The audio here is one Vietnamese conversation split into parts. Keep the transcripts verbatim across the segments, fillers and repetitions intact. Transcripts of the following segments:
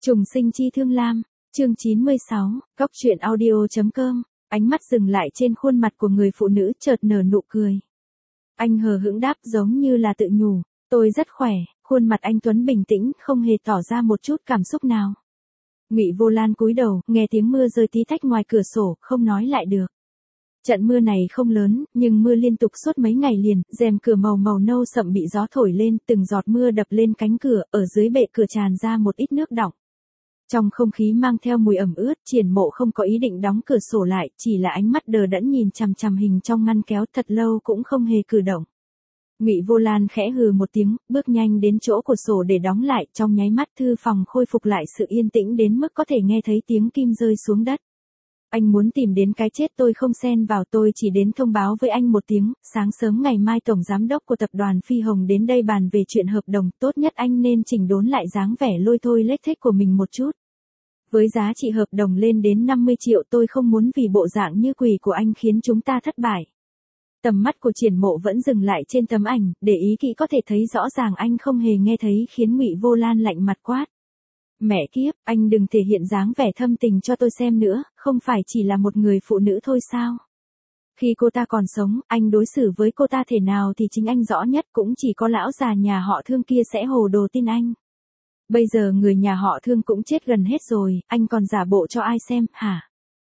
Trùng sinh chi thương lam, chương chín mươi sáu, góc truyện audio.com, ánh mắt dừng lại trên khuôn mặt của người phụ nữ chợt nở nụ cười. Anh hờ hững đáp giống như là tự nhủ, tôi rất khỏe, khuôn mặt anh Tuấn bình tĩnh không hề tỏ ra một chút cảm xúc nào. Ngụy Vô Lan cúi đầu, nghe tiếng mưa rơi tí tách ngoài cửa sổ, không nói lại được. Trận mưa này không lớn, nhưng mưa liên tục suốt mấy ngày liền, rèm cửa màu màu nâu sậm bị gió thổi lên, từng giọt mưa đập lên cánh cửa, ở dưới bệ cửa tràn ra một ít nước đọng. Trong không khí mang theo mùi ẩm ướt, Triển Mộ không có ý định đóng cửa sổ lại, chỉ là ánh mắt đờ đẫn nhìn chằm chằm hình trong ngăn kéo thật lâu cũng không hề cử động. Ngụy Vô Lan khẽ hừ một tiếng, bước nhanh đến chỗ của sổ để đóng lại, trong nháy mắt thư phòng khôi phục lại sự yên tĩnh đến mức có thể nghe thấy tiếng kim rơi xuống đất. Anh muốn tìm đến cái chết tôi không xen vào, tôi chỉ đến thông báo với anh một tiếng, sáng sớm ngày mai tổng giám đốc của tập đoàn Phi Hồng đến đây bàn về chuyện hợp đồng, tốt nhất anh nên chỉnh đốn lại dáng vẻ lôi thôi lếch thếch của mình một chút. Với giá trị hợp đồng lên đến năm mươi triệu, tôi không muốn vì bộ dạng như quỷ của anh khiến chúng ta thất bại. Tầm mắt của Triển Mộ vẫn dừng lại trên tấm ảnh, để ý kỹ có thể thấy rõ ràng anh không hề nghe thấy, khiến Ngụy Vô Lan lạnh mặt quát. Mẹ kiếp, anh đừng thể hiện dáng vẻ thâm tình cho tôi xem nữa, không phải chỉ là một người phụ nữ thôi sao? Khi cô ta còn sống, anh đối xử với cô ta thế nào thì chính anh rõ nhất, cũng chỉ có lão già nhà họ Thương kia sẽ hồ đồ tin anh. Bây giờ người nhà họ Thương cũng chết gần hết rồi, anh còn giả bộ cho ai xem, hả?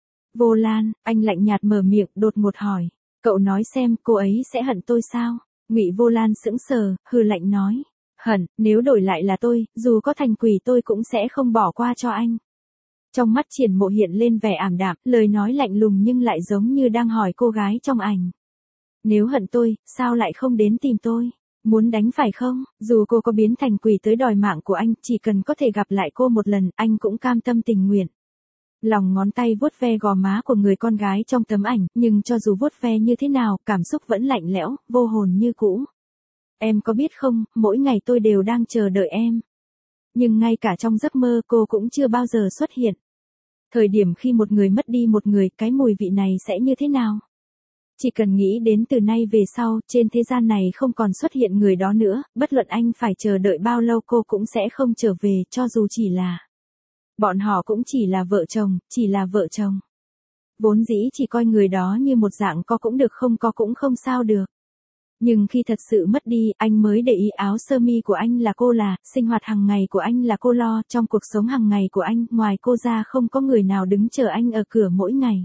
Vô Lan, anh lạnh nhạt mở miệng, đột ngột hỏi. Cậu nói xem, cô ấy sẽ hận tôi sao? Ngụy Vô Lan sững sờ, hừ lạnh nói. Hận, nếu đổi lại là tôi, dù có thành quỷ tôi cũng sẽ không bỏ qua cho anh. Trong mắt Triển Mộ hiện lên vẻ ảm đạm, lời nói lạnh lùng nhưng lại giống như đang hỏi cô gái trong ảnh. Nếu hận tôi, sao lại không đến tìm tôi? Muốn đánh phải không? Dù cô có biến thành quỷ tới đòi mạng của anh, chỉ cần có thể gặp lại cô một lần, anh cũng cam tâm tình nguyện. Lòng ngón tay vuốt ve gò má của người con gái trong tấm ảnh, nhưng cho dù vuốt ve như thế nào, cảm xúc vẫn lạnh lẽo, vô hồn như cũ. Em có biết không, mỗi ngày tôi đều đang chờ đợi em. Nhưng ngay cả trong giấc mơ cô cũng chưa bao giờ xuất hiện. Thời điểm khi một người mất đi một người, cái mùi vị này sẽ như thế nào? Chỉ cần nghĩ đến từ nay về sau, trên thế gian này không còn xuất hiện người đó nữa, bất luận anh phải chờ đợi bao lâu cô cũng sẽ không trở về, cho dù chỉ là... Bọn họ cũng chỉ là vợ chồng, chỉ là vợ chồng. Vốn dĩ chỉ coi người đó như một dạng có cũng được không có cũng không sao được. Nhưng khi thật sự mất đi, anh mới để ý áo sơ mi của anh là cô là, sinh hoạt hàng ngày của anh là cô lo, trong cuộc sống hàng ngày của anh, ngoài cô ra không có người nào đứng chờ anh ở cửa mỗi ngày.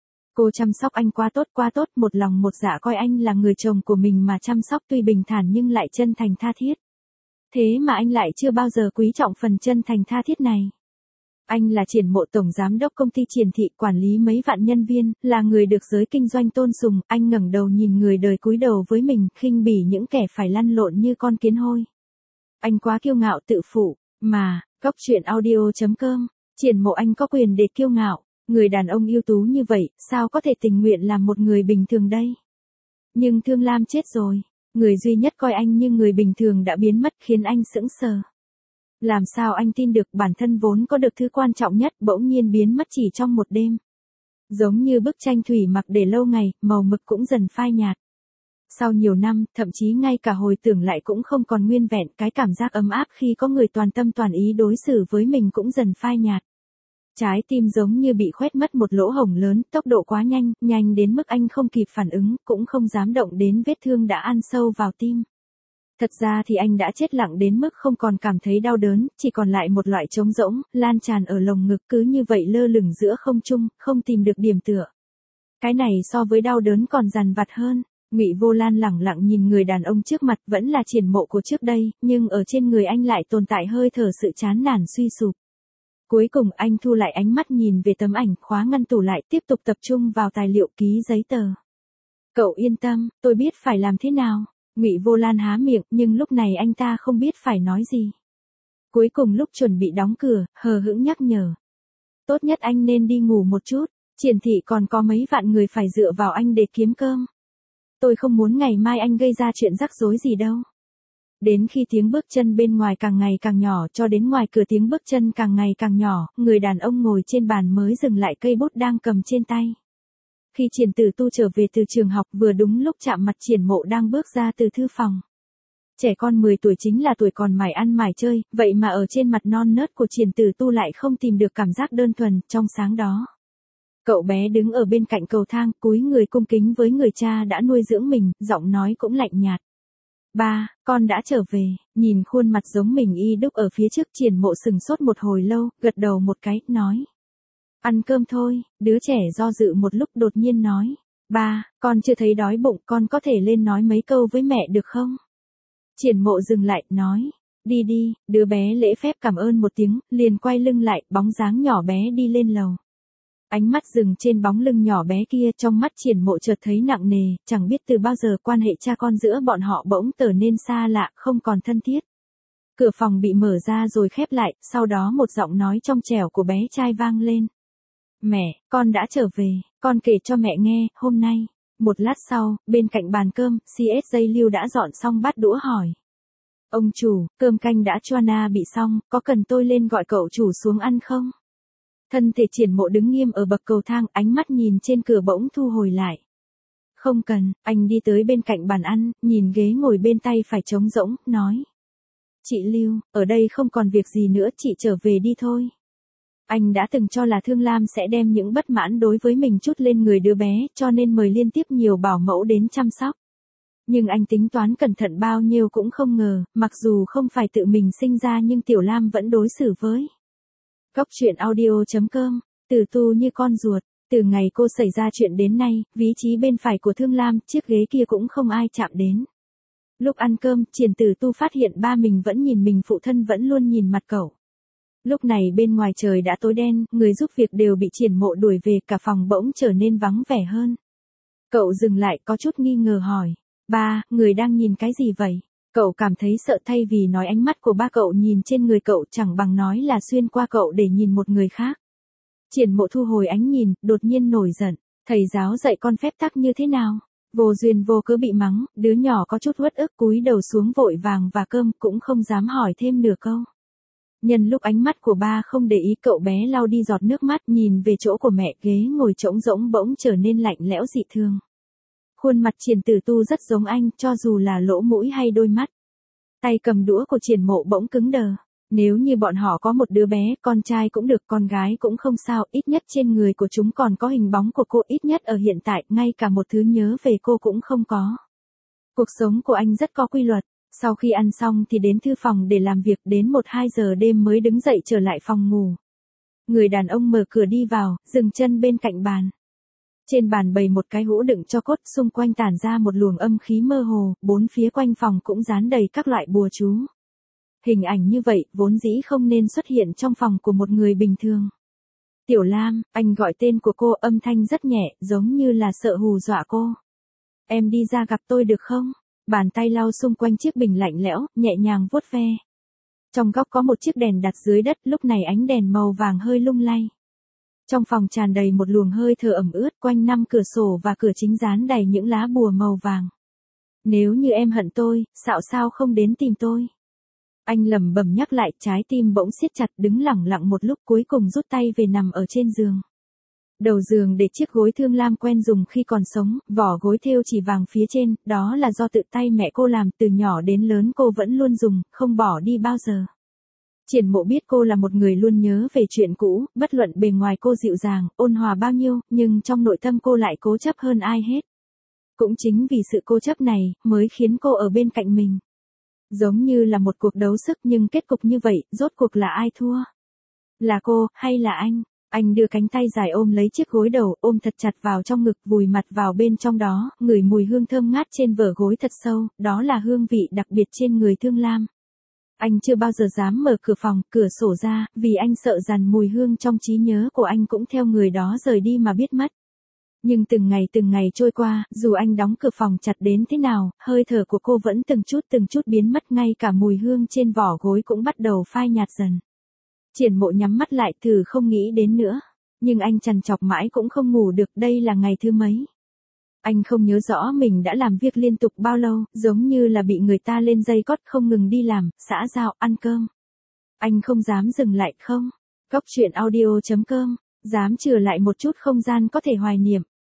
Cô chăm sóc anh quá tốt quá tốt, một lòng một dạ coi anh là người chồng của mình mà chăm sóc, tuy bình thản nhưng lại chân thành tha thiết. Thế mà anh lại chưa bao giờ quý trọng phần chân thành tha thiết này. Anh là Triển Mộ, tổng giám đốc công ty Triển Thị, quản lý mấy vạn nhân viên, là người được giới kinh doanh tôn sùng. Anh ngẩng đầu nhìn người đời cúi đầu với mình, khinh bỉ những kẻ phải lăn lộn như con kiến hôi. Anh quá kiêu ngạo tự phụ, mà, góc truyện audio.com, Triển Mộ anh có quyền để kiêu ngạo. Người đàn ông ưu tú như vậy, sao có thể tình nguyện làm một người bình thường đây? Nhưng Thương Lam chết rồi, người duy nhất coi anh như người bình thường đã biến mất, khiến anh sững sờ. Làm sao anh tin được bản thân vốn có được thứ quan trọng nhất bỗng nhiên biến mất chỉ trong một đêm. Giống như bức tranh thủy mặc để lâu ngày, màu mực cũng dần phai nhạt. Sau nhiều năm, thậm chí ngay cả hồi tưởng lại cũng không còn nguyên vẹn, cái cảm giác ấm áp khi có người toàn tâm toàn ý đối xử với mình cũng dần phai nhạt. Trái tim giống như bị khoét mất một lỗ hổng lớn, tốc độ quá nhanh, nhanh đến mức anh không kịp phản ứng, cũng không dám động đến vết thương đã ăn sâu vào tim. Thật ra thì anh đã chết lặng đến mức không còn cảm thấy đau đớn, chỉ còn lại một loại trống rỗng, lan tràn ở lồng ngực, cứ như vậy lơ lửng giữa không trung, không tìm được điểm tựa. Cái này so với đau đớn còn dằn vặt hơn. Ngụy Vô Lan lẳng lặng nhìn người đàn ông trước mặt, vẫn là Triển Mộ của trước đây, nhưng ở trên người anh lại tồn tại hơi thở sự chán nản suy sụp. Cuối cùng anh thu lại ánh mắt nhìn về tấm ảnh, khóa ngăn tủ lại, tiếp tục tập trung vào tài liệu ký giấy tờ. Cậu yên tâm, tôi biết phải làm thế nào. Ngụy Vô Lan há miệng, nhưng lúc này anh ta không biết phải nói gì. Cuối cùng lúc chuẩn bị đóng cửa, hờ hững nhắc nhở. Tốt nhất anh nên đi ngủ một chút, Triển Thị còn có mấy vạn người phải dựa vào anh để kiếm cơm. Tôi không muốn ngày mai anh gây ra chuyện rắc rối gì đâu. Đến khi tiếng bước chân bên ngoài càng ngày càng nhỏ, cho đến ngoài cửa tiếng bước chân càng ngày càng nhỏ, người đàn ông ngồi trên bàn mới dừng lại cây bút đang cầm trên tay. Khi Triển Tử Tu trở về từ trường học, vừa đúng lúc chạm mặt Triển Mộ đang bước ra từ thư phòng. Trẻ con mười tuổi chính là tuổi còn mải ăn mải chơi, vậy mà ở trên mặt non nớt của Triển Tử Tu lại không tìm được cảm giác đơn thuần, trong sáng đó. Cậu bé đứng ở bên cạnh cầu thang, cúi người cung kính với người cha đã nuôi dưỡng mình, giọng nói cũng lạnh nhạt. Ba, con đã trở về, nhìn khuôn mặt giống mình y đúc ở phía trước Triển Mộ sừng sốt một hồi lâu, gật đầu một cái, nói. Ăn cơm thôi, đứa trẻ do dự một lúc đột nhiên nói. Ba, con chưa thấy đói bụng, con có thể lên nói mấy câu với mẹ được không? Triển Mộ dừng lại, nói. Đi đi, đứa bé lễ phép cảm ơn một tiếng, liền quay lưng lại, bóng dáng nhỏ bé đi lên lầu. Ánh mắt dừng trên bóng lưng nhỏ bé kia, trong mắt Triển Mộ chợt thấy nặng nề, chẳng biết từ bao giờ quan hệ cha con giữa bọn họ bỗng trở nên xa lạ, không còn thân thiết. Cửa phòng bị mở ra rồi khép lại, sau đó một giọng nói trong trẻo của bé trai vang lên. Mẹ, con đã trở về, con kể cho mẹ nghe, hôm nay. Một lát sau, bên cạnh bàn cơm, xê ét giây Lưu đã dọn xong bát đũa hỏi. Ông chủ, cơm canh đã choana bị xong, có cần tôi lên gọi cậu chủ xuống ăn không? Thân thể Triển Mộ đứng nghiêm ở bậc cầu thang, ánh mắt nhìn trên cửa bỗng thu hồi lại. Không cần, anh đi tới bên cạnh bàn ăn, nhìn ghế ngồi bên tay phải trống rỗng, nói. Chị Lưu, ở đây không còn việc gì nữa, chị trở về đi thôi. Anh đã từng cho là Thương Lam sẽ đem những bất mãn đối với mình trút lên người đứa bé, cho nên mời liên tiếp nhiều bảo mẫu đến chăm sóc. Nhưng anh tính toán cẩn thận bao nhiêu cũng không ngờ, mặc dù không phải tự mình sinh ra nhưng Tiểu Lam vẫn đối xử với. Góc truyện audio chấm com, Tử Tu như con ruột, từ ngày cô xảy ra chuyện đến nay, vị trí bên phải của Thương Lam, chiếc ghế kia cũng không ai chạm đến. Lúc ăn cơm, Triển Tử Tu phát hiện ba mình vẫn nhìn mình, phụ thân vẫn luôn nhìn mặt cậu. Lúc này bên ngoài trời đã tối đen, người giúp việc đều bị Triển Mộ đuổi về, cả phòng bỗng trở nên vắng vẻ hơn. Cậu dừng lại có chút nghi ngờ hỏi. Ba, người đang nhìn cái gì vậy? Cậu cảm thấy sợ thay vì nói ánh mắt của ba cậu nhìn trên người cậu chẳng bằng nói là xuyên qua cậu để nhìn một người khác. Triển Mộ thu hồi ánh nhìn, đột nhiên nổi giận. Thầy giáo dạy con phép tắc như thế nào? Vô duyên vô cớ bị mắng, đứa nhỏ có chút uất ức cúi đầu xuống vội vàng và cơm cũng không dám hỏi thêm nửa câu. Nhân lúc ánh mắt của ba không để ý, cậu bé lau đi giọt nước mắt, nhìn về chỗ của mẹ, ghế ngồi trống rỗng bỗng trở nên lạnh lẽo dị thường. Khuôn mặt Triển Tử Tu rất giống anh, cho dù là lỗ mũi hay đôi mắt. Tay cầm đũa của Triển Mộ bỗng cứng đờ. Nếu như bọn họ có một đứa bé, con trai cũng được, con gái cũng không sao, ít nhất trên người của chúng còn có hình bóng của cô, ít nhất ở hiện tại, ngay cả một thứ nhớ về cô cũng không có. Cuộc sống của anh rất có quy luật. Sau khi ăn xong thì đến thư phòng để làm việc, đến một hai giờ đêm mới đứng dậy trở lại phòng ngủ. Người đàn ông mở cửa đi vào, dừng chân bên cạnh bàn. Trên bàn bày một cái hũ đựng tro cốt, xung quanh tản ra một luồng âm khí mơ hồ, bốn phía quanh phòng cũng dán đầy các loại bùa chú. Hình ảnh như vậy, vốn dĩ không nên xuất hiện trong phòng của một người bình thường. Tiểu Lam, anh gọi tên của cô, âm thanh rất nhẹ, giống như là sợ hù dọa cô. Em đi ra gặp tôi được không? Bàn tay lau xung quanh chiếc bình lạnh lẽo, nhẹ nhàng vuốt ve. Trong góc có một chiếc đèn đặt dưới đất, lúc này ánh đèn màu vàng hơi lung lay. Trong phòng tràn đầy một luồng hơi thở ẩm ướt, quanh năm cửa sổ và cửa chính dán đầy những lá bùa màu vàng. Nếu như em hận tôi, xạo sao không đến tìm tôi? Anh lẩm bẩm nhắc lại, trái tim bỗng siết chặt, đứng lẳng lặng một lúc cuối cùng rút tay về nằm ở trên giường. Đầu giường để chiếc gối Thương Lam quen dùng khi còn sống, vỏ gối thêu chỉ vàng phía trên, đó là do tự tay mẹ cô làm, từ nhỏ đến lớn cô vẫn luôn dùng, không bỏ đi bao giờ. Triển Mộ biết cô là một người luôn nhớ về chuyện cũ, bất luận bề ngoài cô dịu dàng, ôn hòa bao nhiêu, nhưng trong nội tâm cô lại cố chấp hơn ai hết. Cũng chính vì sự cố chấp này, mới khiến cô ở bên cạnh mình. Giống như là một cuộc đấu sức, nhưng kết cục như vậy, rốt cuộc là ai thua? Là cô, hay là anh? Anh đưa cánh tay dài ôm lấy chiếc gối đầu, ôm thật chặt vào trong ngực, vùi mặt vào bên trong đó, ngửi mùi hương thơm ngát trên vở gối thật sâu, đó là hương vị đặc biệt trên người Thương Lam. Anh chưa bao giờ dám mở cửa phòng, cửa sổ ra, vì anh sợ rằng mùi hương trong trí nhớ của anh cũng theo người đó rời đi mà biết mất. Nhưng từng ngày từng ngày trôi qua, dù anh đóng cửa phòng chặt đến thế nào, hơi thở của cô vẫn từng chút từng chút biến mất, ngay cả mùi hương trên vỏ gối cũng bắt đầu phai nhạt dần. Triển Mộ nhắm mắt lại, thử không nghĩ đến nữa. Nhưng anh trằn trọc mãi cũng không ngủ được, đây là ngày thứ mấy. Anh không nhớ rõ mình đã làm việc liên tục bao lâu, giống như là bị người ta lên dây cót không ngừng đi làm, xã giao, ăn cơm. Anh không dám dừng lại không? Góc truyện audio chấm com, dám chừa lại một chút không gian có thể hoài niệm.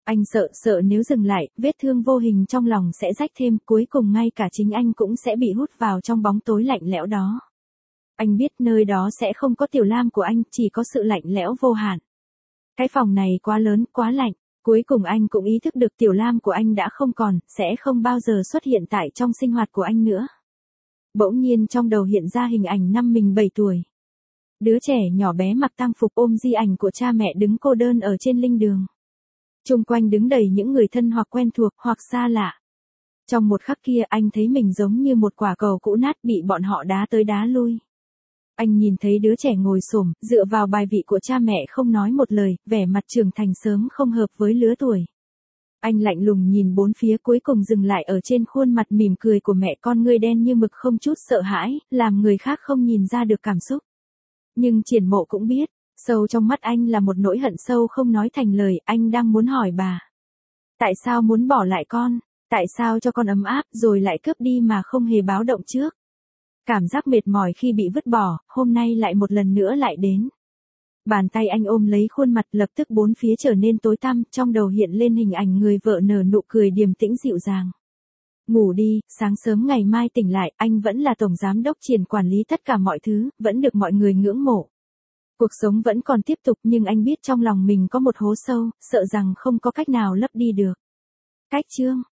Anh sợ, sợ nếu dừng lại, vết thương vô hình trong lòng sẽ rách thêm, cuối cùng ngay cả chính anh cũng sẽ bị hút vào trong bóng tối lạnh lẽo đó. Anh biết nơi đó sẽ không có Tiểu Lam của anh, chỉ có sự lạnh lẽo vô hạn. Cái phòng này quá lớn, quá lạnh. Cuối cùng anh cũng ý thức được Tiểu Lam của anh đã không còn, sẽ không bao giờ xuất hiện tại trong sinh hoạt của anh nữa. Bỗng nhiên trong đầu hiện ra hình ảnh năm mình bảy tuổi. Đứa trẻ nhỏ bé mặc tang phục ôm di ảnh của cha mẹ đứng cô đơn ở trên linh đường. Chung quanh đứng đầy những người thân hoặc quen thuộc hoặc xa lạ. Trong một khắc kia anh thấy mình giống như một quả cầu cũ nát bị bọn họ đá tới đá lui. Anh nhìn thấy đứa trẻ ngồi xổm, dựa vào bài vị của cha mẹ không nói một lời, vẻ mặt trưởng thành sớm không hợp với lứa tuổi. Anh lạnh lùng nhìn bốn phía cuối cùng dừng lại ở trên khuôn mặt mỉm cười của mẹ, con ngươi đen như mực không chút sợ hãi, làm người khác không nhìn ra được cảm xúc. Nhưng Triển Mộ cũng biết, sâu trong mắt anh là một nỗi hận sâu không nói thành lời, anh đang muốn hỏi bà. Tại sao muốn bỏ lại con? Tại sao cho con ấm áp rồi lại cướp đi mà không hề báo động trước? Cảm giác mệt mỏi khi bị vứt bỏ, hôm nay lại một lần nữa lại đến. Bàn tay anh ôm lấy khuôn mặt, lập tức bốn phía trở nên tối tăm, trong đầu hiện lên hình ảnh người vợ nở nụ cười điềm tĩnh dịu dàng. Ngủ đi, sáng sớm ngày mai tỉnh lại, anh vẫn là tổng giám đốc Triển, quản lý tất cả mọi thứ, vẫn được mọi người ngưỡng mộ. Cuộc sống vẫn còn tiếp tục nhưng anh biết trong lòng mình có một hố sâu, sợ rằng không có cách nào lấp đi được. Cách chương